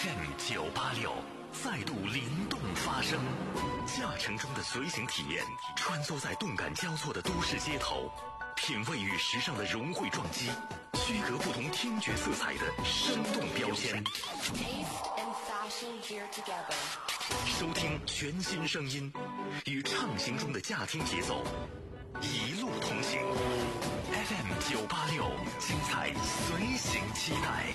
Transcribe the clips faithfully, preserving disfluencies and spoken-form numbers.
F M 九八六再度灵动发声，驾乘中的随行体验，穿梭在动感交错的都市街头，品味与时尚的融汇撞击，区隔不同听觉色彩的生动标签。收听全新声音，与畅行中的驾听节奏，一路同行。F M 九八六，精彩随行期待。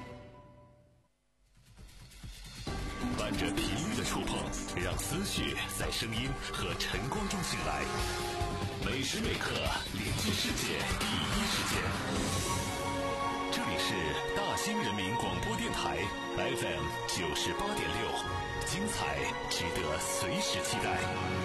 伴着体育的触碰，让思绪在声音和晨光中醒来。每时每刻连接世界第一时间。这里是大兴人民广播电台 F M 九十八点六，精彩值得随时期待。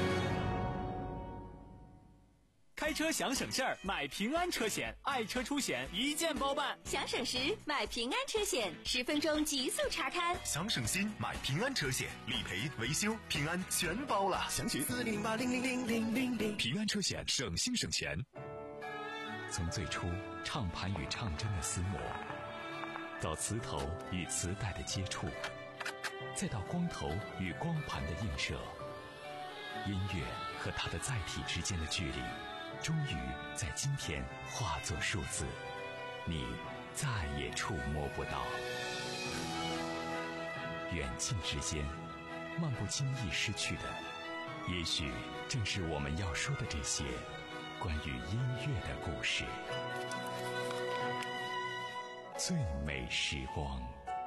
开车想省事儿，买平安车险，爱车出险一键包办。 想省时买平安车险，十分钟极速查看。 想省心买平安车险，理赔、维修、平安全包了。详询四零八零零零零零零。平安车险，省心省钱。从最初唱盘与唱针的厮磨，到磁头与磁带的接触，再到光头与光盘的映射，音乐和它的载体之间的距离，终于在今天化作数字，你再也触摸不到。远近之间，漫不经意失去的，也许正是我们要说的这些关于音乐的故事。最美时光。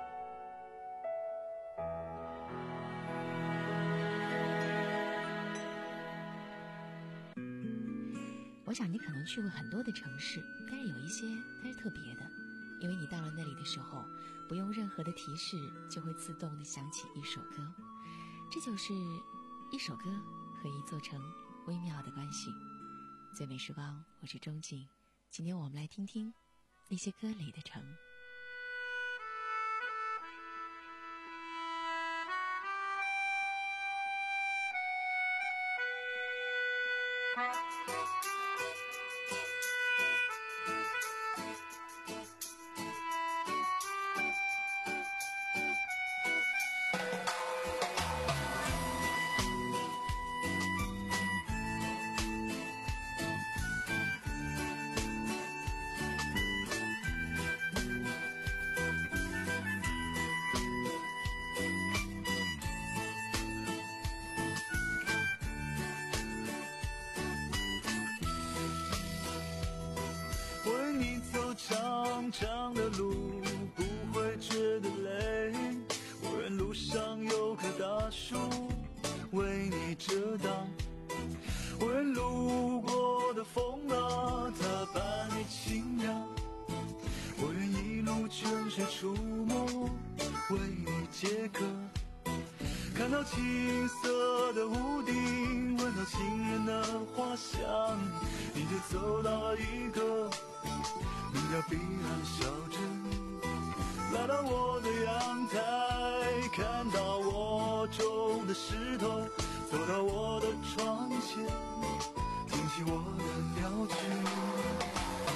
我想你可能去过很多的城市，但是有一些它是特别的，因为你到了那里的时候，不用任何的提示，就会自动的响起一首歌。这就是一首歌和一座城微妙的关系。最美时光，我是钟静，今天我们来听听那些歌里的城。 长长的路不会觉得累，无人路上有棵大树为你遮挡，无人路过的风啊，它伴你轻扬，我愿一路泉水出没为你解渴，看到青色的屋顶，闻到情人的花香，你就走到了一个名叫彼岸小镇，来到我的阳台，看到我种的石头，走到我的窗前，听起我的鸟曲。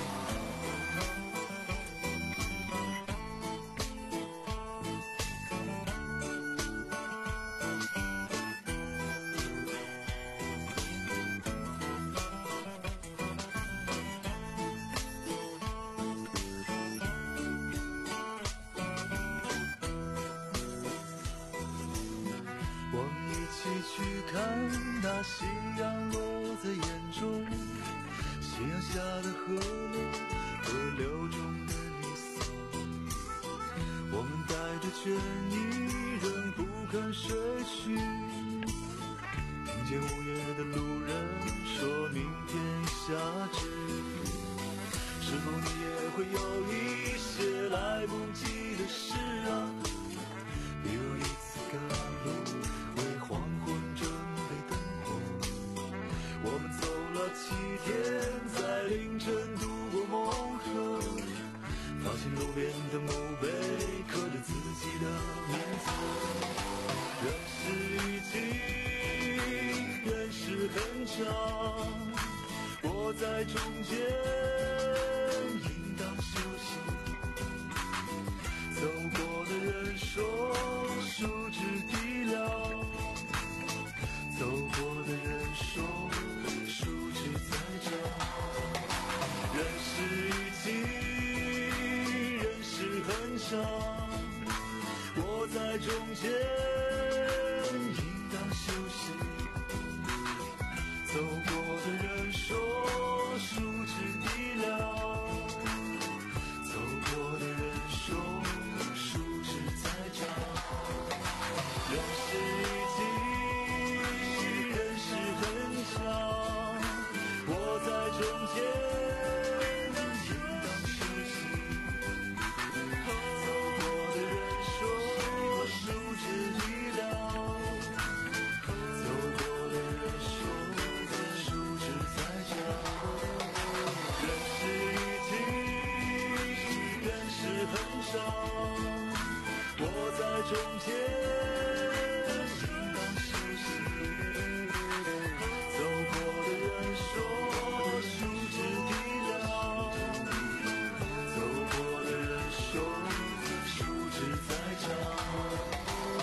去看那夕阳落在眼中，夕阳下的河流，河流中的你所，我们带着倦意仍不肯睡去，听见午夜的路人说明天下雨，是否你也会有一些来不及的事啊，比如一次赶路为黄昏准备灯火，我们走了七天，在凌晨度过梦河，发现路边的墓碑刻着自己的名字，人世已经，人世很长，我在中间应当休息，走过的人说上，我在中间应当休息。走过的人说树枝低了，走过的人说树枝在长。人世已经，人世很长，我在中间中间应当休息，走过的人说树枝低了，走过的人说树枝在长。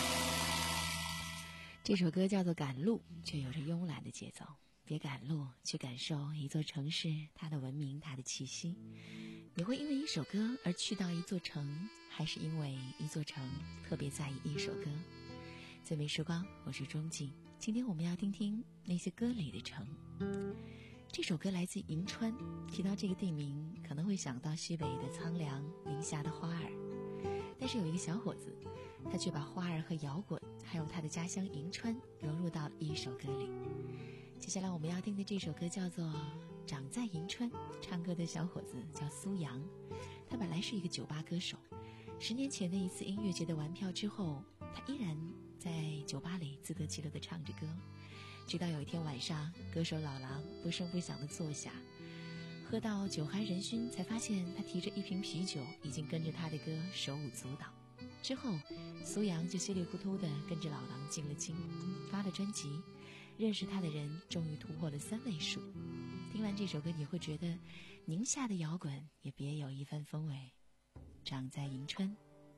这首歌叫做《赶路》，却有着慵懒的节奏。别赶路，去感受一座城市它的文明，它的气息。你会因为一首歌而去到一座城，还是因为一座城特别在意一首歌？最美时光，我是钟静。今天我们要听听那些歌里的城。这首歌来自银川，提到这个地名可能会想到西北的苍凉，宁夏的花儿，但是有一个小伙子，他却把花儿和摇滚还有他的家乡银川融入到了一首歌里。接下来我们要听的这首歌叫做《长在银川》，唱歌的小伙子叫苏阳，他本来是一个酒吧歌手。十年前的一次音乐节的玩票之后，他依然在酒吧里自得其乐地唱着歌，直到有一天晚上，歌手老狼不声不响地坐下，喝到酒酣人醺，才发现他提着一瓶啤酒已经跟着他的歌手舞足蹈。之后苏阳就稀里糊涂地跟着老狼进了京，发了专辑，认识他的人终于突破了三位数。听完这首歌，你会觉得宁夏的摇滚也别有一番风味。长在银川。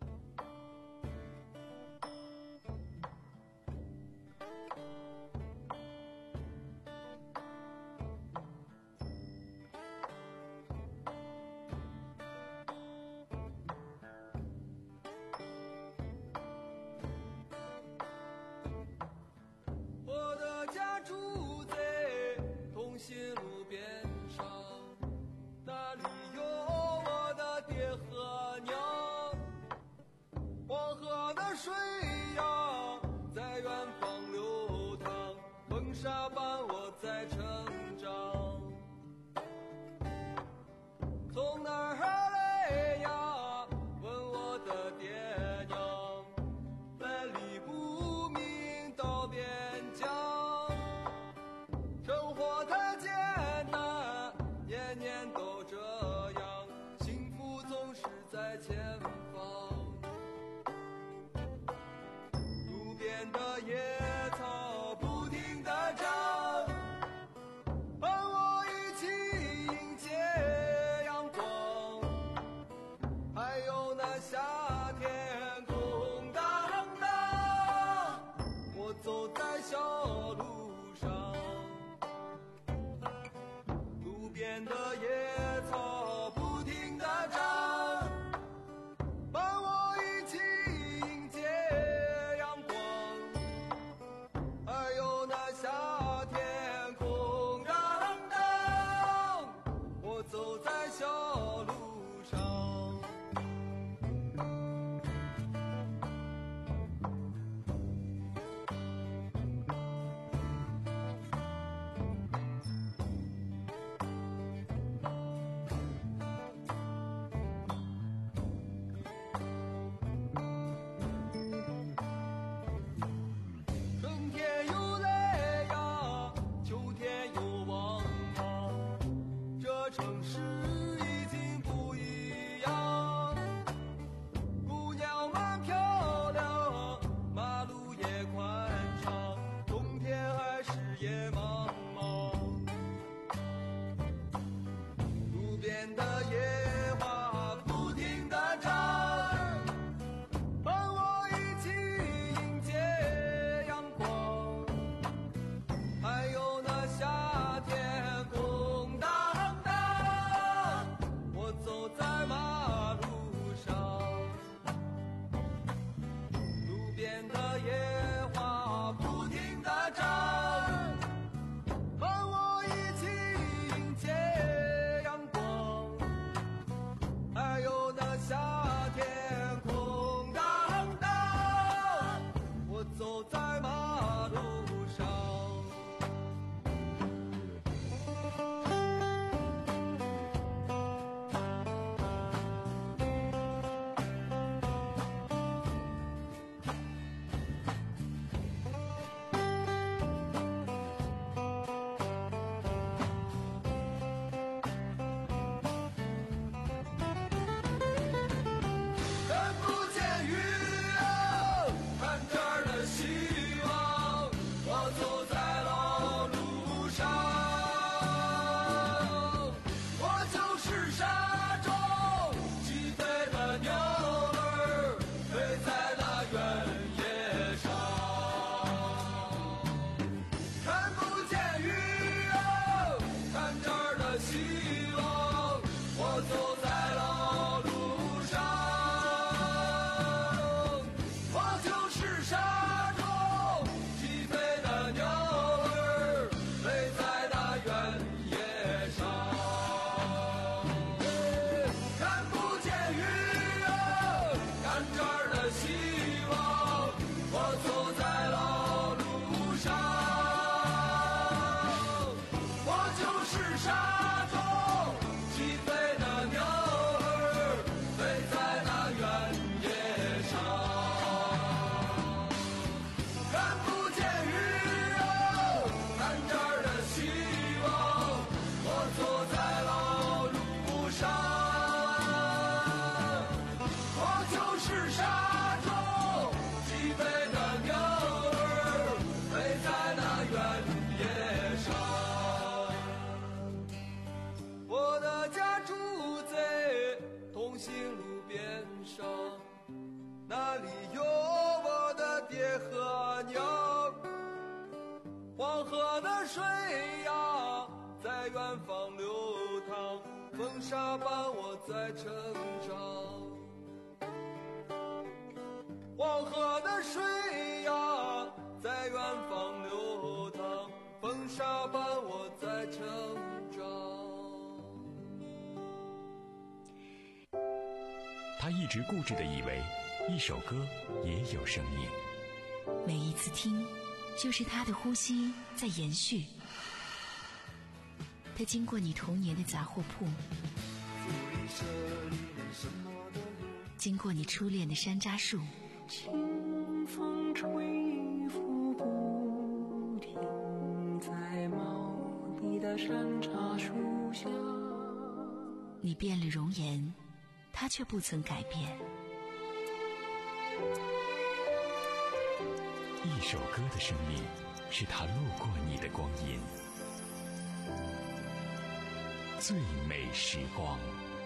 我的家住在同心路边上，那里有我的爹和娘。黄河的水呀在远方流淌，风沙伴我在成长。从哪儿来呀问我的爹娘，来历不明到边疆。生活太简单，年年都这样，幸福总是在前方。路边的野草不停地长，伴我一起迎接阳光。还有那夏天空荡荡，我走在小路上，路边的野草不停地长， 边上，那里有我的爹和娘。黄河的水呀在远方流淌，风沙伴我在成长。黄河的水呀在远方流淌，风沙伴我在成长。 他一直固执地以为一首歌也有生命， 每一次听就是他的呼吸在延续。他经过你童年的杂货铺，经过你初恋的山楂树， 清风吹拂不停，在茂密的山楂树下。 你变了容颜，他却不曾改变。 一首歌的生命是他路过你的光阴，最美时光。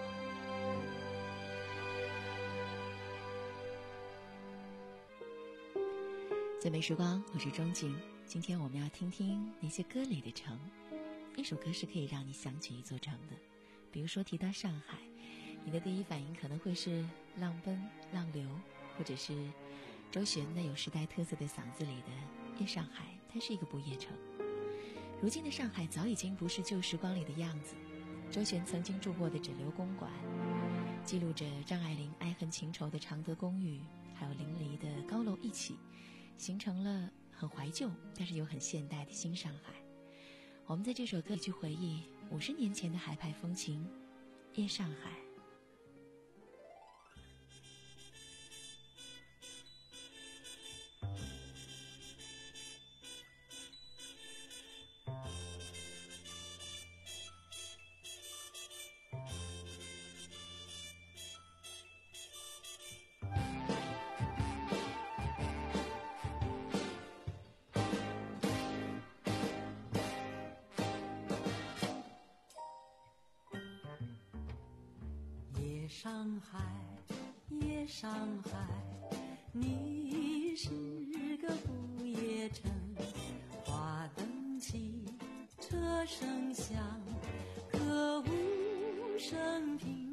最美时光，我是钟景。今天我们要听听那些歌里的城。一首歌是可以让你想起一座城的，比如说提到上海，你的第一反应可能会是浪奔浪流，或者是周璇那有时代特色的嗓子里的夜上海，它是一个不夜城。如今的上海早已经不是旧时光里的样子。周璇曾经住过的枕流公馆，记录着张爱玲爱恨情仇的常德公寓，还有淋漓的高楼一起，形成了很怀旧但是又很现代的新上海。我们在这首歌里去回忆五十年前的海派风情，夜上海。 上海，夜上海，你是个不夜城，花灯起，车声响，歌舞升平。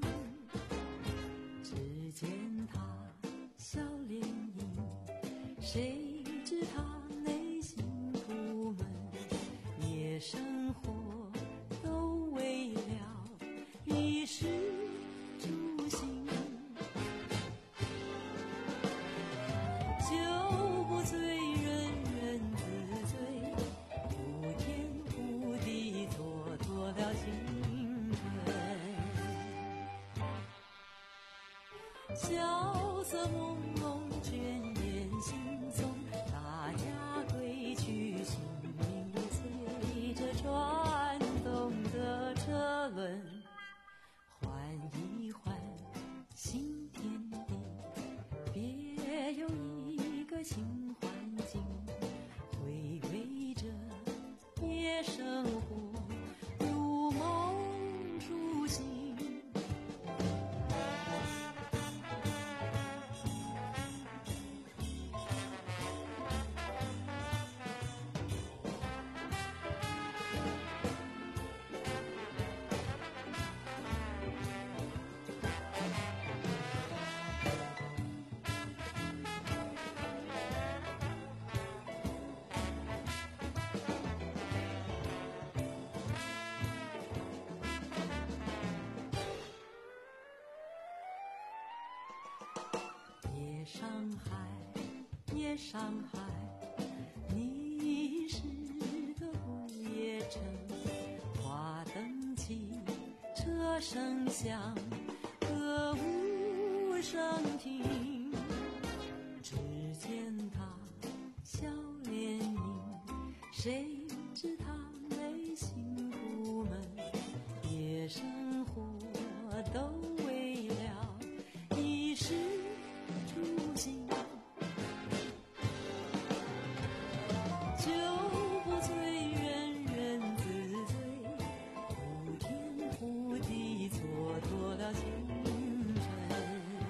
只见他笑脸迎，谁知他内心苦闷，夜生活都为了一时初心，酒不醉人人自醉，呼天呼地蹉跎了青春，萧瑟朦胧倦眼惺忪，大家归去，心灵里随着转动的车轮，换一换新天地，别有一个新环境，回味着夜生活，如梦初醒。夜上海，夜上海，你是个不夜城，花灯起，车声响，歌舞升平。只见他笑脸迎，谁知他内心苦闷，夜生活都为了一时初心，酒不醉人人自醉，呼天呼地蹉跎了青春，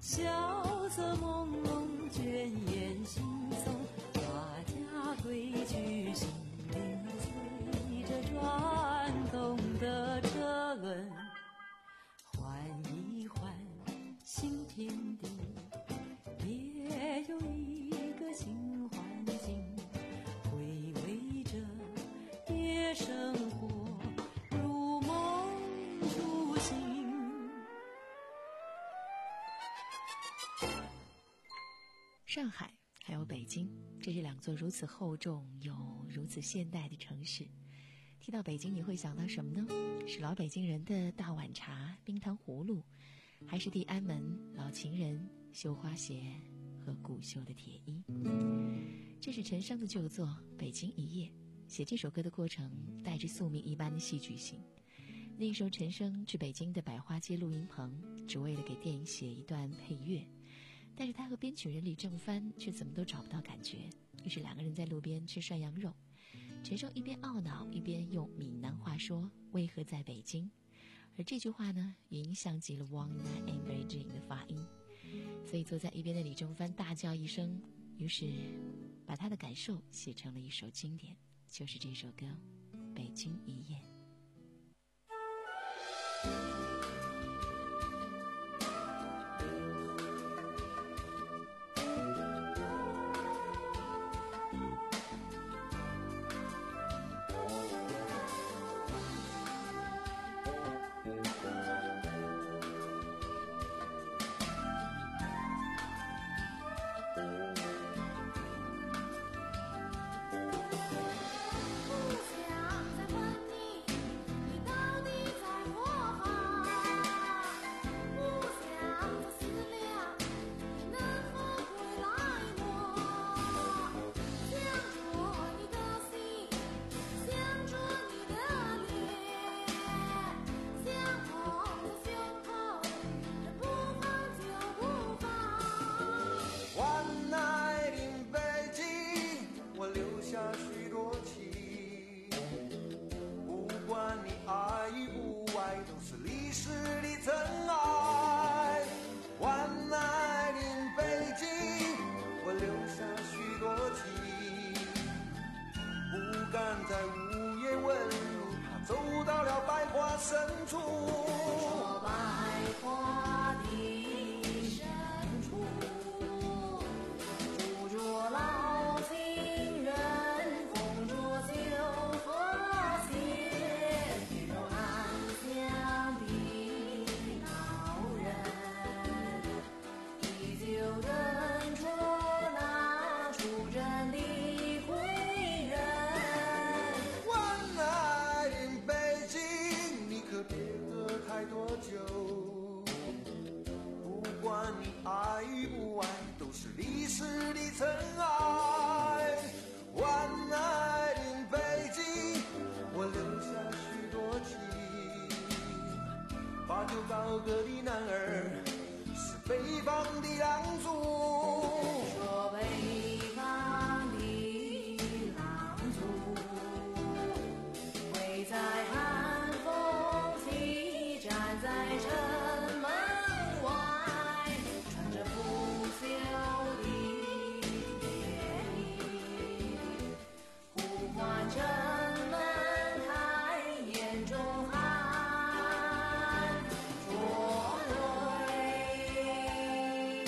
萧瑟朦胧，倦眼惺忪，大家归去，心灵随着转动的车轮，换一换新天地，也有一个新环境，回味着夜生活，如梦初醒。 上海还有北京，这是两座如此厚重又如此现代的城市。提到北京，你会想到什么呢？是老北京人的大碗茶、冰糖葫芦，还是地安门、老情人、绣花鞋和古绣的铁衣？这是陈升的旧作《北京一夜》，写这首歌的过程带着宿命一般的戏剧性。那时候陈升去北京的百花街录音棚，只为了给电影写一段配乐，但是他和编曲人李正帆却怎么都找不到感觉，于是两个人在路边吃涮羊肉。陈升一边懊恼，一边用闽南话说为何在北京，而这句话呢也影响极了 One Night in Beijing 的发音，所以坐在一边的李正帆大叫一声，于是把他的感受写成了一首经典，就是这首歌《北京一夜》。 在午夜问路，他走到了百花深处。 说百花的深处，住着老情人，风着绣花鞋，有安详的老人，依旧等着那出征的太多酒，不管你爱与不爱，都是历史的尘埃。One night in 北京，我留下许多情。把酒高歌的男儿，是北方的狼族。 说北方的狼族，会在寒风起站在城门外，穿着不朽的夜衣，呼唤城门开，眼中含着泪。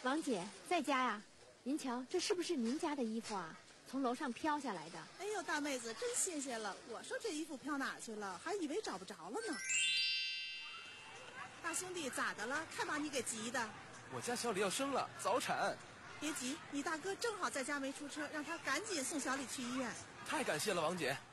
王姐在家呀？您瞧，这是不是您家的衣服啊？从楼上飘下来的。 哎呦，大妹子真新鲜了！我说这衣服飘哪去了，还以为找不着了呢。大兄弟咋的了？看把你给急的。 我家小李要生了，早产。 别急，你大哥正好在家没出车，让他赶紧送小李去医院。 太感谢了，王姐。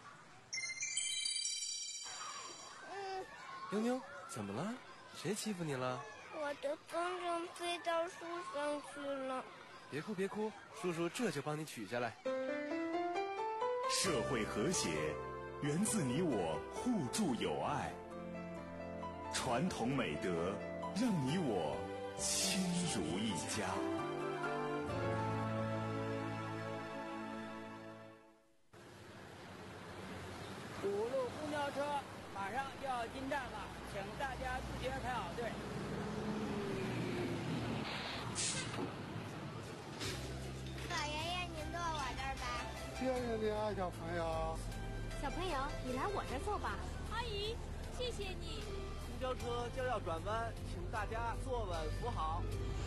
嗯， 妞妞，怎么了？谁欺负你了？ 我的风筝飞到树上去了。 别哭别哭，叔叔这就帮你取下来。 社会和谐源自你我互助友爱，传统美德让你我亲如一家。 五路公交车马上就要进站了，请大家自觉排好队。 老爷爷，您坐我这儿吧。 谢谢你啊，小朋友。 小朋友，你来我这儿坐吧。 阿姨，谢谢你。 公交车将要转弯，请大家坐稳扶好。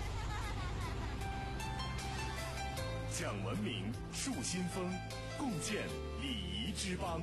讲文明，树新风，共建礼仪之邦。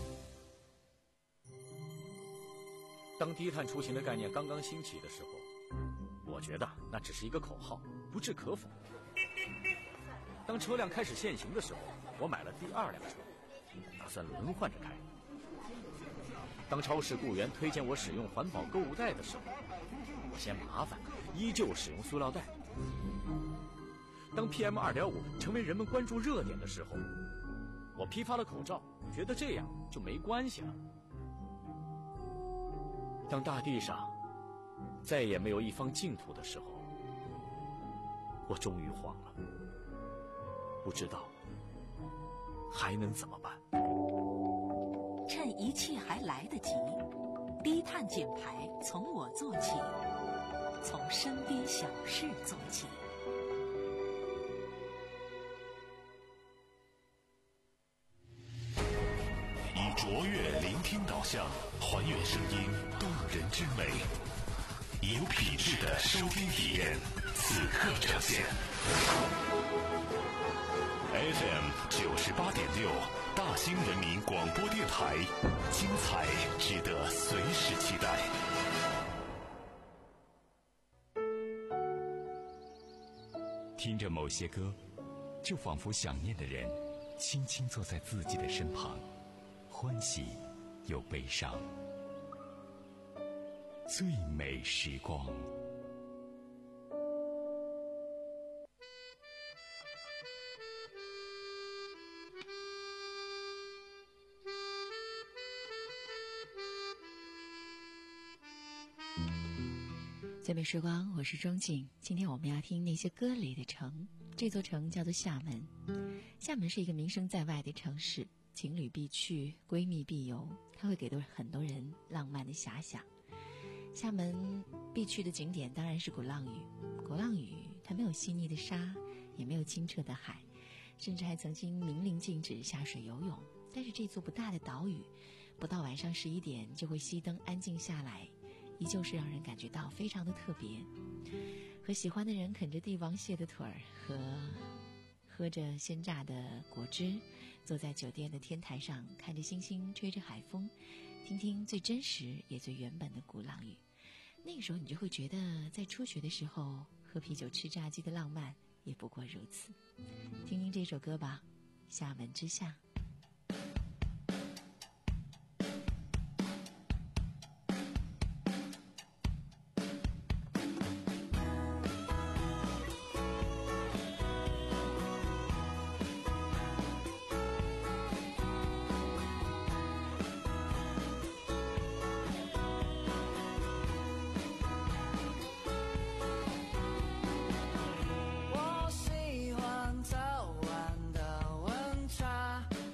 当低碳出行的概念刚刚兴起的时候，我觉得那只是一个口号，不置可否。当车辆开始限行的时候，我买了第二辆车，打算轮换着开。当超市雇员推荐我使用环保购物袋的时候，我嫌麻烦，依旧使用塑料袋。当 P M 二点五 成为人们关注热点的时候，我批发了口罩，觉得这样就没关系了。当大地上再也没有一方净土的时候，我终于慌了，不知道还能怎么办。 趁一切还来得及，低碳减排从我做起，从身边小事做起。 以卓越聆听导向，还原声音动人之美，以有品质的收听体验，此刻呈现。F M 九十八点六，大兴人民广播电台，精彩值得随时期待。听着某些歌，就仿佛想念的人轻轻坐在自己的身旁，欢喜又悲伤，最美时光。 最美时光，我是钟静。今天我们要听那些歌里的城，这座城叫做厦门。厦门是一个名声在外的城市，情侣必去，闺蜜必游，它会给到很多人浪漫的遐想。厦门必去的景点当然是鼓浪屿。鼓浪屿它没有细腻的沙，也没有清澈的海，甚至还曾经明令禁止下水游泳。但是这座不大的岛屿，不到晚上十一点就会熄灯安静下来，依旧是让人感觉到非常的特别。和喜欢的人啃着帝王蟹的腿儿，和喝着鲜榨的果汁，坐在酒店的天台上，看着星星，吹着海风，听听最真实也最原本的鼓浪屿。那个时候你就会觉得，在初学的时候喝啤酒吃炸鸡的浪漫也不过如此。听听这首歌吧，《厦门之夏》。 我喜欢早晚的温差。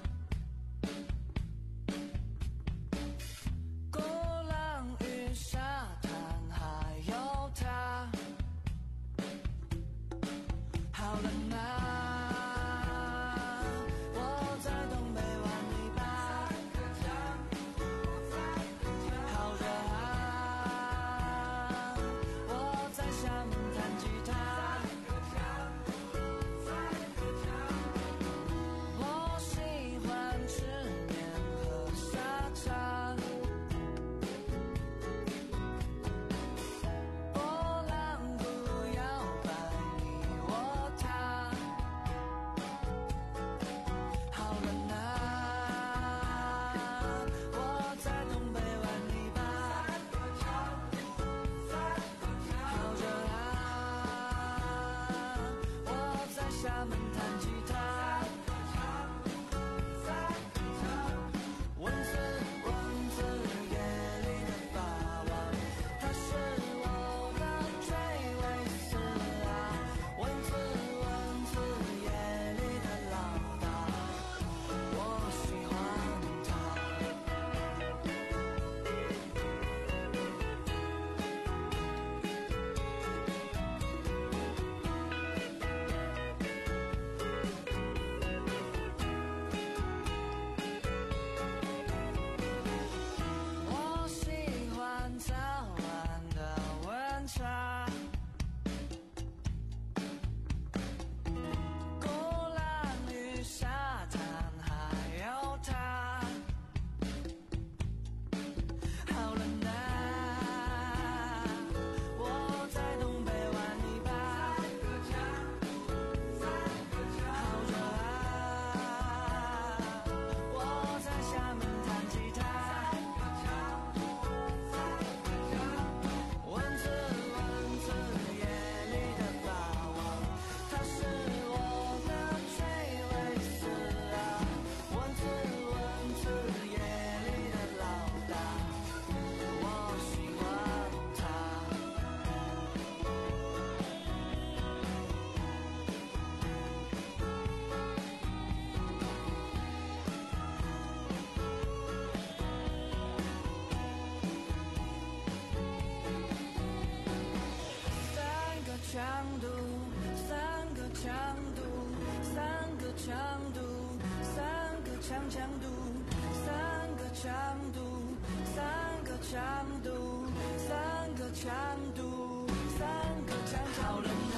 样强度，三个强度，三个强度，三个强度，三个强度。好冷啊，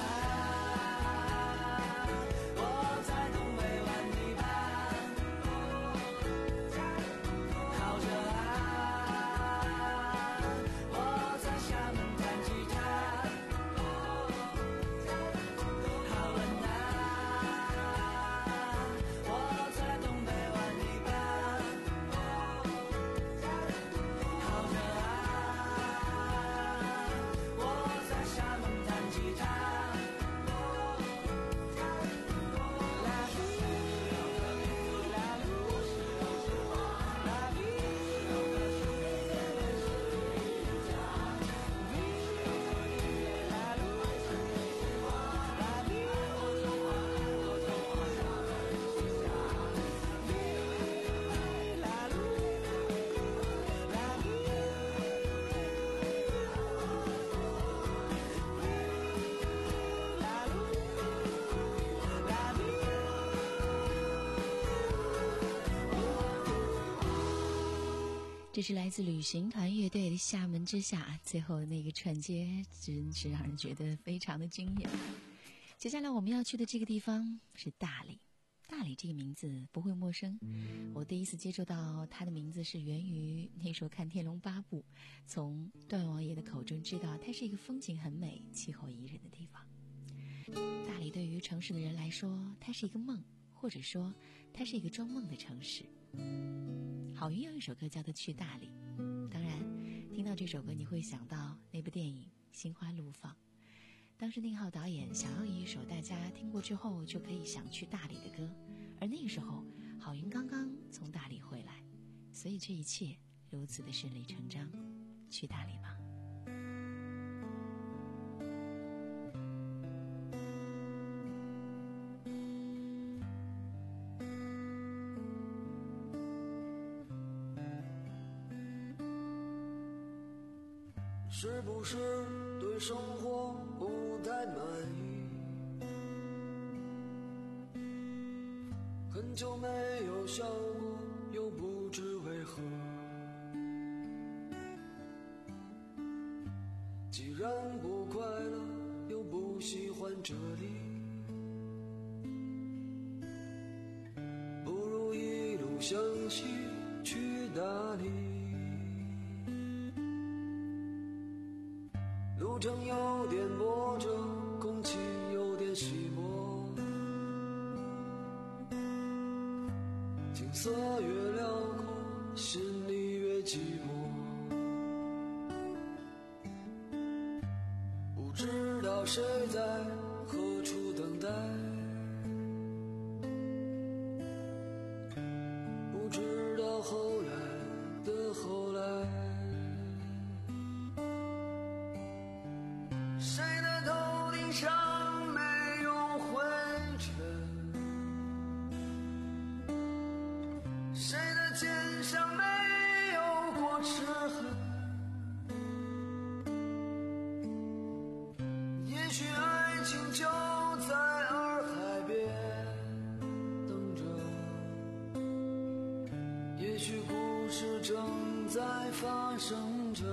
我在东北玩泥巴。好热啊，我在厦门弹吉他。好冷啊，我在东北玩泥巴。好热啊，我在厦门弹吉他。 这是来自旅行团乐队的《厦门之夏》，最后那个串接真是让人觉得非常的惊艳。接下来我们要去的这个地方是大理。大理这个名字不会陌生，我第一次接触到它的名字是源于那时候看《天龙八部》，从段王爷的口中知道它是一个风景很美、气候宜人的地方。大理对于城市的人来说，它是一个梦，或者说它是一个装梦的城市。郝云有一首歌叫做《去大理》，当然听到这首歌你会想到那部电影《心花怒放》。当时宁浩导演想要一首大家听过之后就可以想去大理的歌，而那个时候郝云刚刚从大理回来，所以这一切如此的顺理成章。去大理吧。 是不是对生活不太满意？很久没有笑过，又不知为何。既然不快乐，又不喜欢这里，不如一路向西去大理。路程有点波折，空气有点稀薄，景色越辽阔，心里越寂寞。不知道谁在何处等待，不知道后来的后来。谁的头顶上没有灰尘？谁的肩上没有过齿痕？也许爱情就在洱海边等着，也许故事正在发生着。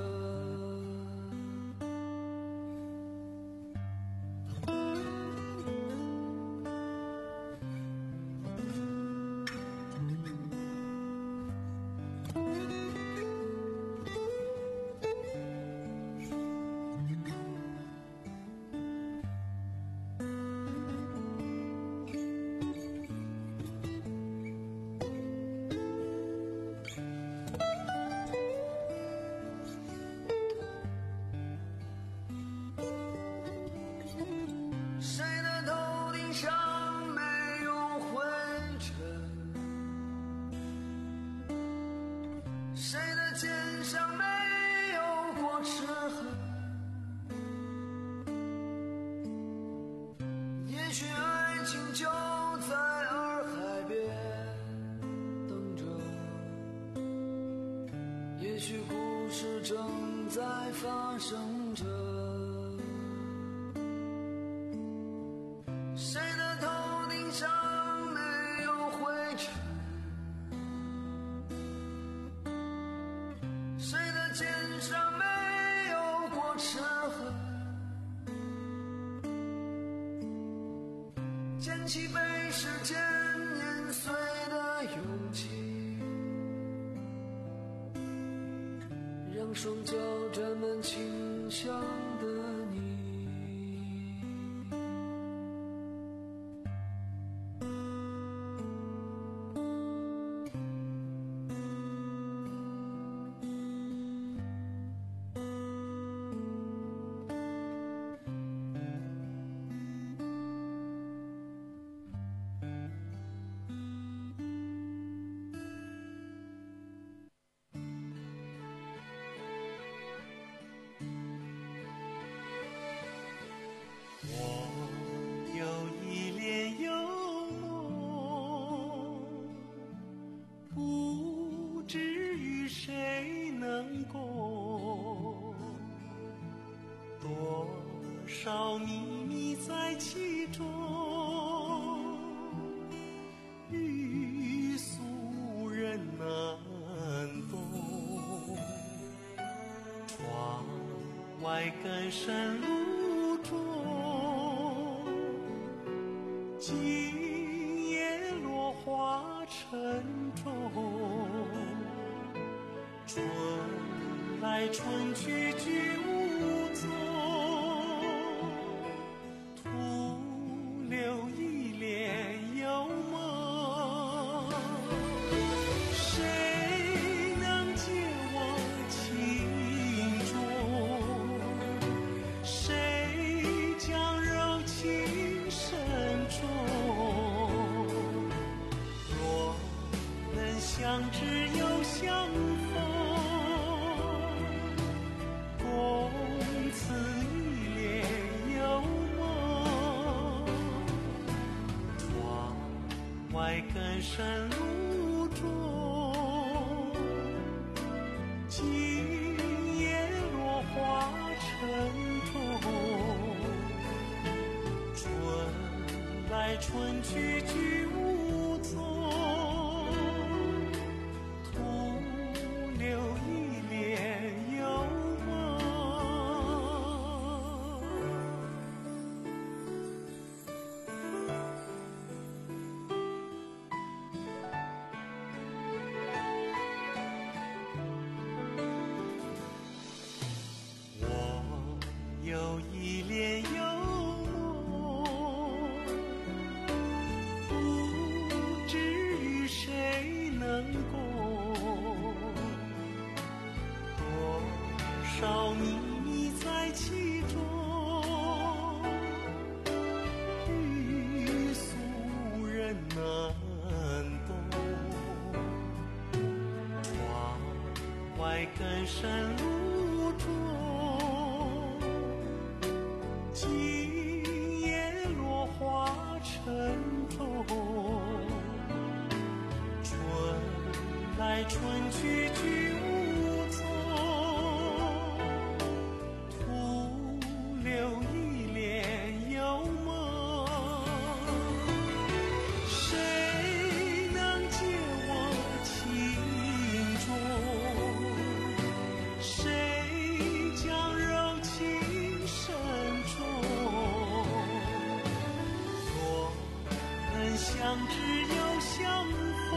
发生着，谁的头顶上没有灰尘？ 捡起被时间碾碎的勇气，让双脚沾满清香的你。 少秘密在其中，欲俗人难懂。窗外更深露中，今夜落花沉重。春来春去居无踪，留一帘幽梦，谁能解我情衷？谁将柔情深重？若能相知又相逢，共此一帘幽梦。外更深露中，今夜落花沉重。春来春去居无踪，徒留一帘幽梦。有一帘幽梦，不知与谁能共。多少秘密在其中，欲俗人难懂。窗外更深露中，今夜落花沉重。春来春去居无踪，徒留一帘幽梦。谁能解我情衷？谁将柔情深重？若能相知又相逢，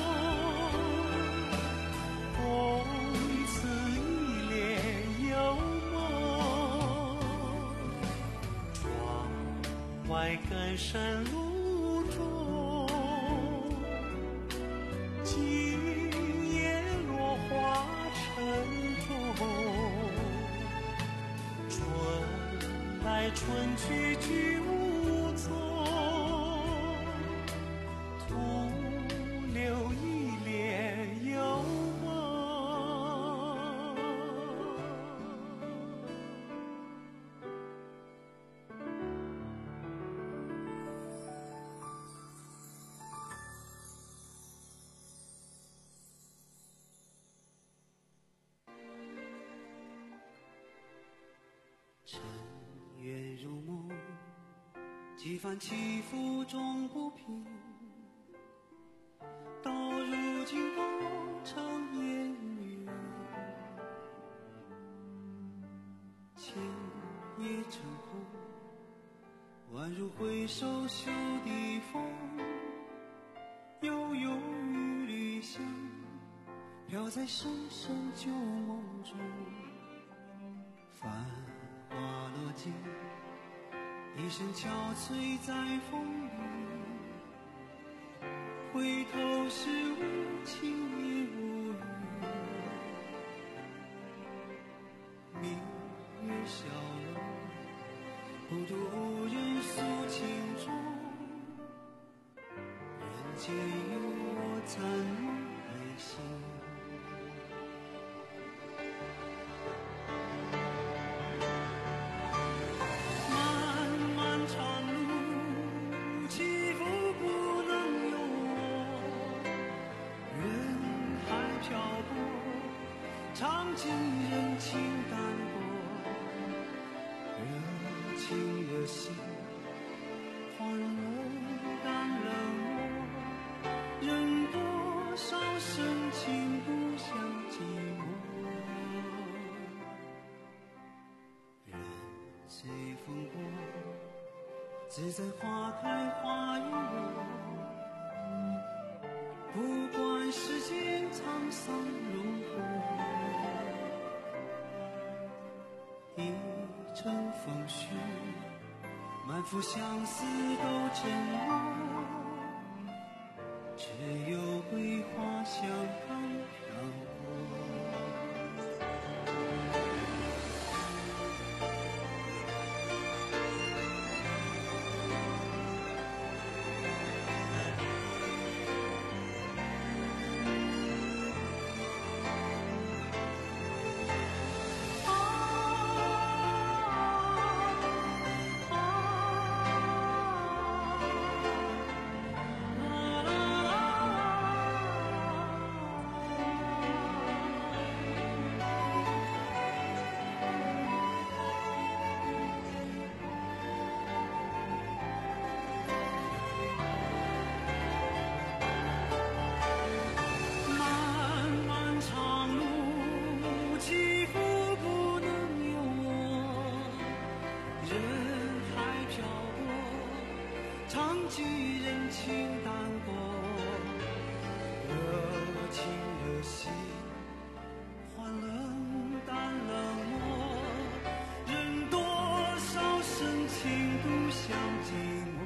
共此一帘幽梦。窗外更深露中，今夜落花沉重。春来春去居无踪，徒留一帘幽梦。 趁月入梦，几番起伏终不平，到如今饱尝烟雨。千叶成红，万如回首袖的风，悠悠雨里香，飘在深深旧梦中。繁花落尽，一身憔悴在风里，回头是无情也无语。明月小楼，孤独无人诉情衷，人间有我残梦爱心。漫漫长路，起伏不能由我，人海漂泊，尝尽人情淡薄，热情热心，欢乐淡冷漠，人多少深情不想寂寞。人随风过，自在花开花又落，不管世间沧桑如何，一程风絮，满腹相思都沉默，只有桂花香飘过。漫漫长路，起伏不能由我，人海漂泊，尝尽人情淡薄，热情热心，欢冷淡冷漠，人多少深情独享寂寞。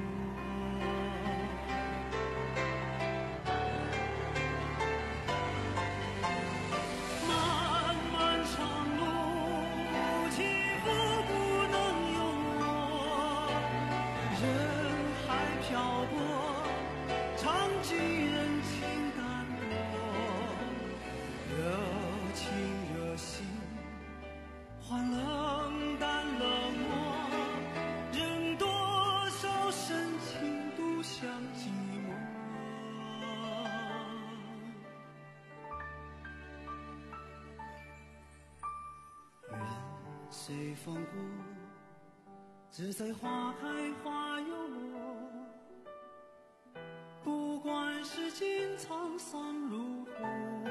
漫漫长路，起伏不能由我，人海漂泊，尝尽人情淡薄，热情热心，欢冷淡冷漠，人多少深情独享寂寞。人随风过，自在花开花又落，不管世间沧桑如何，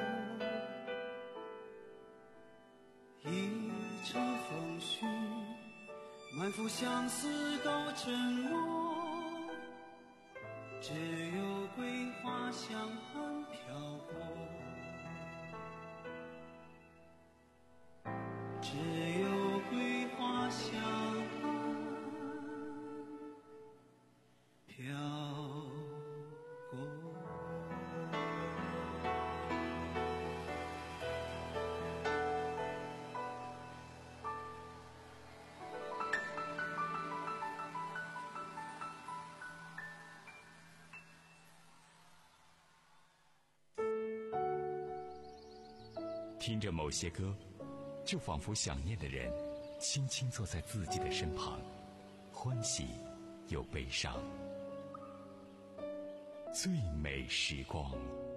一程风絮，满腹相思都沉默，只有桂花香飘过，只有桂花香飘过。 听着某些歌，就仿佛想念的人轻轻坐在自己的身旁，欢喜又悲伤。最美时光。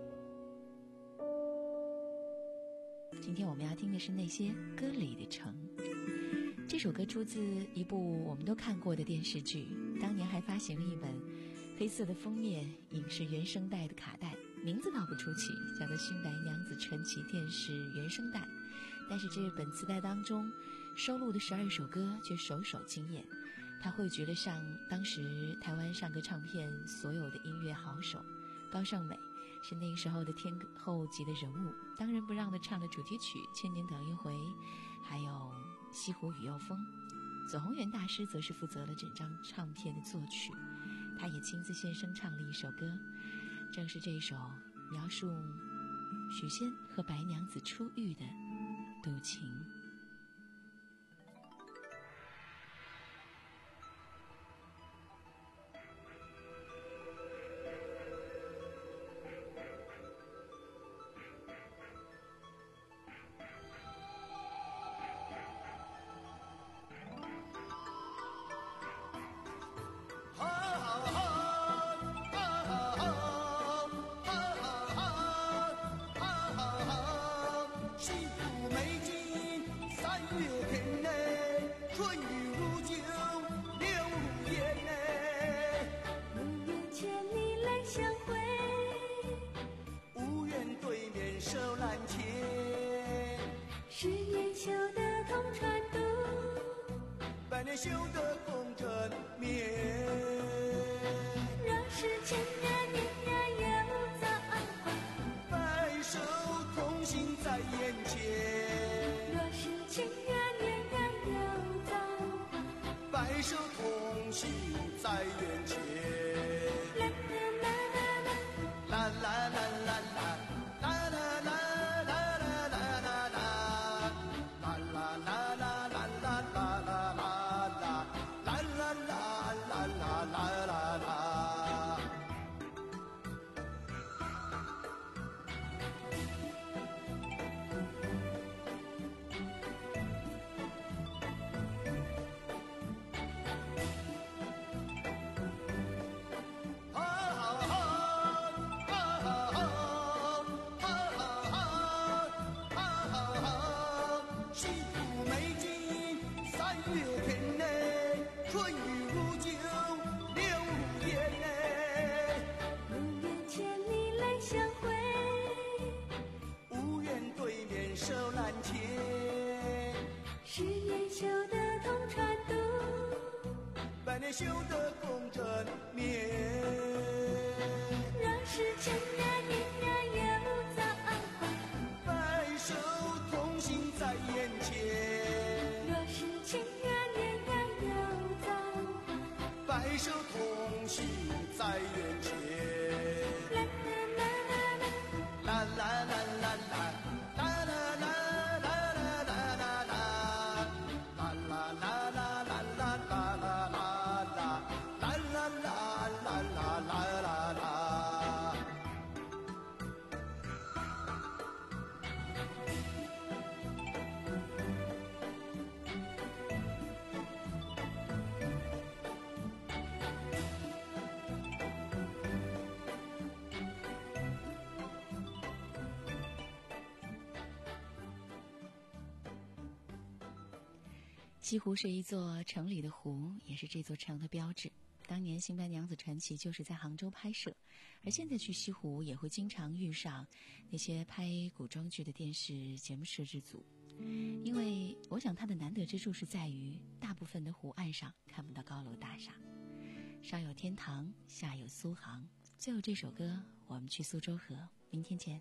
今天我们要听的是那些歌里的城。这首歌出自一部我们都看过的电视剧，当年还发行了一本黑色的封面影视原声带的卡带，名字倒不出奇，叫做《新白娘子传奇电视原声带》。但是这本磁带当中收录的十二首歌却首首惊艳， 他汇聚了上当时台湾上个唱片所有的音乐好手，高胜美是那时候的天后级的人物，当仁不让的唱了主题曲《千年等一回》，还有《西湖雨又风》。左宏元大师则是负责了整张唱片的作曲，他也亲自现身唱了一首歌，正是这一首描述许仙和白娘子出狱的《赌情》。 修得共枕眠， 若是情人年年又在白首同行在眼前。 若是情人年年又在白首同行在眼前。啦啦啦啦啦啦。修得共枕眠， 若是情人年年又在白首同行在眼前。 若是情人年年又在白首同行在眼前。啦啦啦啦啦。 西湖是一座城里的湖，也是这座城的标志。当年《新白娘子传奇》就是在杭州拍摄，而现在去西湖也会经常遇上那些拍古装剧的电视节目摄制组，因为我想它的难得之处是在于大部分的湖岸上看不到高楼大厦，上有天堂，下有苏杭。最后这首歌我们去苏州河，明天见。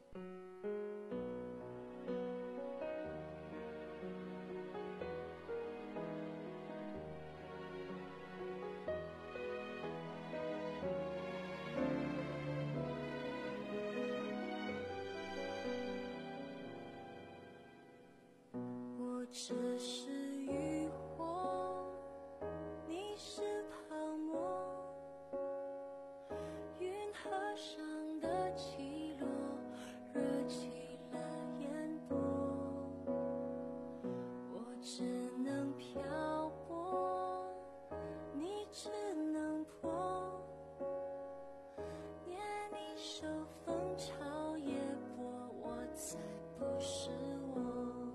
只是渔火，你是泡沫，云河上的起落惹起了烟波，我只能漂泊，你只能破，念你手风潮也波，我才不是我。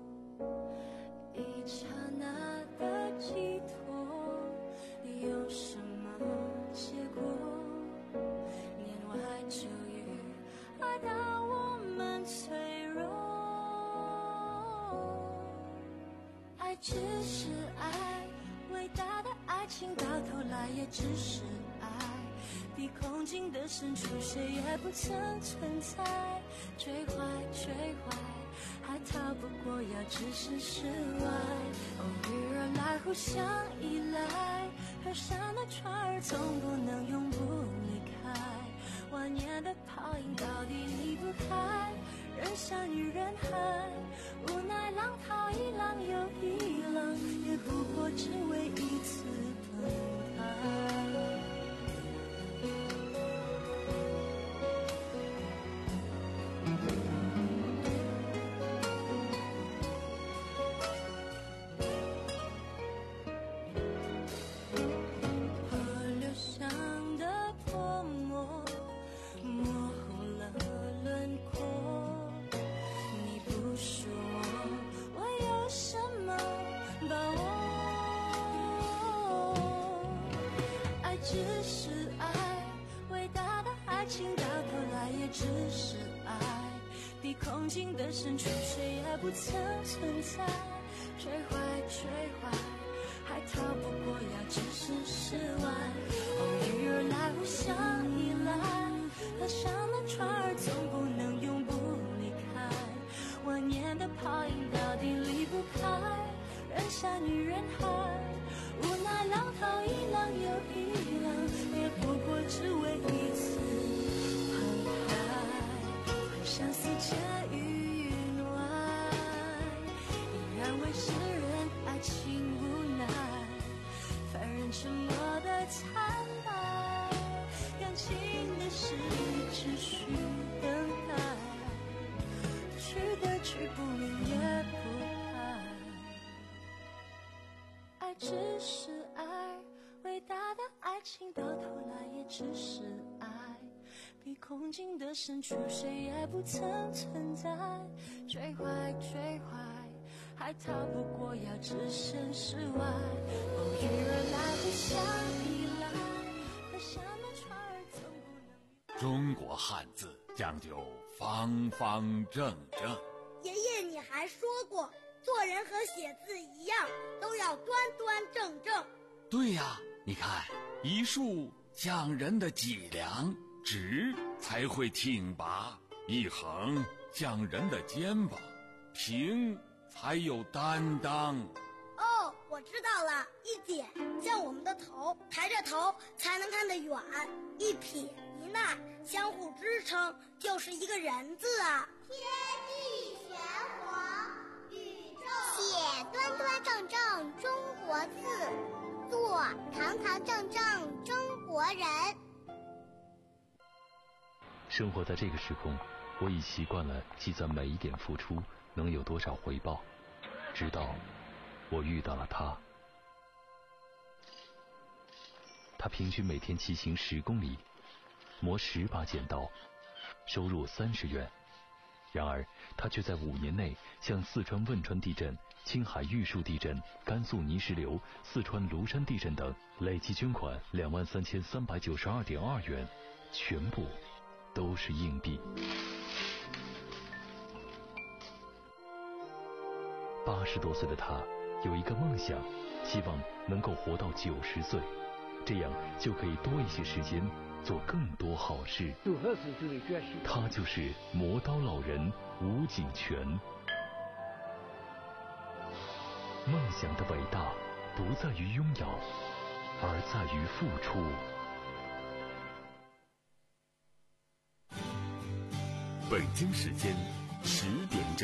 一刹那的寄托，有什么结果？年华久远，爱到我们脆弱。爱只是爱，伟大的爱情到头来也只是爱，比空境的深处谁也不曾存在。追怀追怀，还逃不过要置身事外。偶遇而来，互相依赖，河上的船儿总不能永不离开。万年的泡影到底离不开，人山与人海，无奈浪淘一浪又一浪，也不过只为一次分开。只是爱，伟大的爱情到头来也只是爱，比空境的深处谁也不曾存在。追怀追怀，还逃不过要置身事外。偶遇而来，互相依赖，河上的船儿总不能永不离开。万年的泡影到底离不开，人山与人海，无奈浪淘一浪又一浪，也不过只为一次澎湃。幻想似箭于云外，依然为世人爱情无奈，凡人沉默的惨白，感情的事只需等待，去的去，不明也不爱。爱只是爱，伟大的爱情到头来也只是爱，比空境的深处谁也不曾存在。追怀追怀，还逃不过要置身事外。偶遇而来，互相依赖，河上的船儿总不能。 中国汉字讲究方方正正。 爷爷，你还说过，做人和写字一样，都要端端正正。 对呀，你看，一竖讲人的脊梁，直才会挺拔；一横讲人的肩膀，平才有担当。 哦，我知道了，一点像我们的头，抬着头才能看得远；一撇一捺相互支撑，就是一个人字啊。 天地玄黄，宇宙写端端正正中国字，做堂堂正正中国人。 生活在这个时空，我已习惯了计算每一点付出能有多少回报，直到我遇到了他。他平均每天骑行十公里，磨十把剪刀，收入三十元。然而他却在五年内向四川汶川地震、青海玉树地震、甘肃泥石流、四川庐山地震等累计捐款两万三千三百九十二点二元，全部都是硬币。八十多岁的他有一个梦想，希望能够活到九十岁，这样就可以多一些时间做更多好事。 做好事就得学习。 他就是磨刀老人吴景全。梦想的伟大不在于拥有，而在于付出。 北京时间十点整。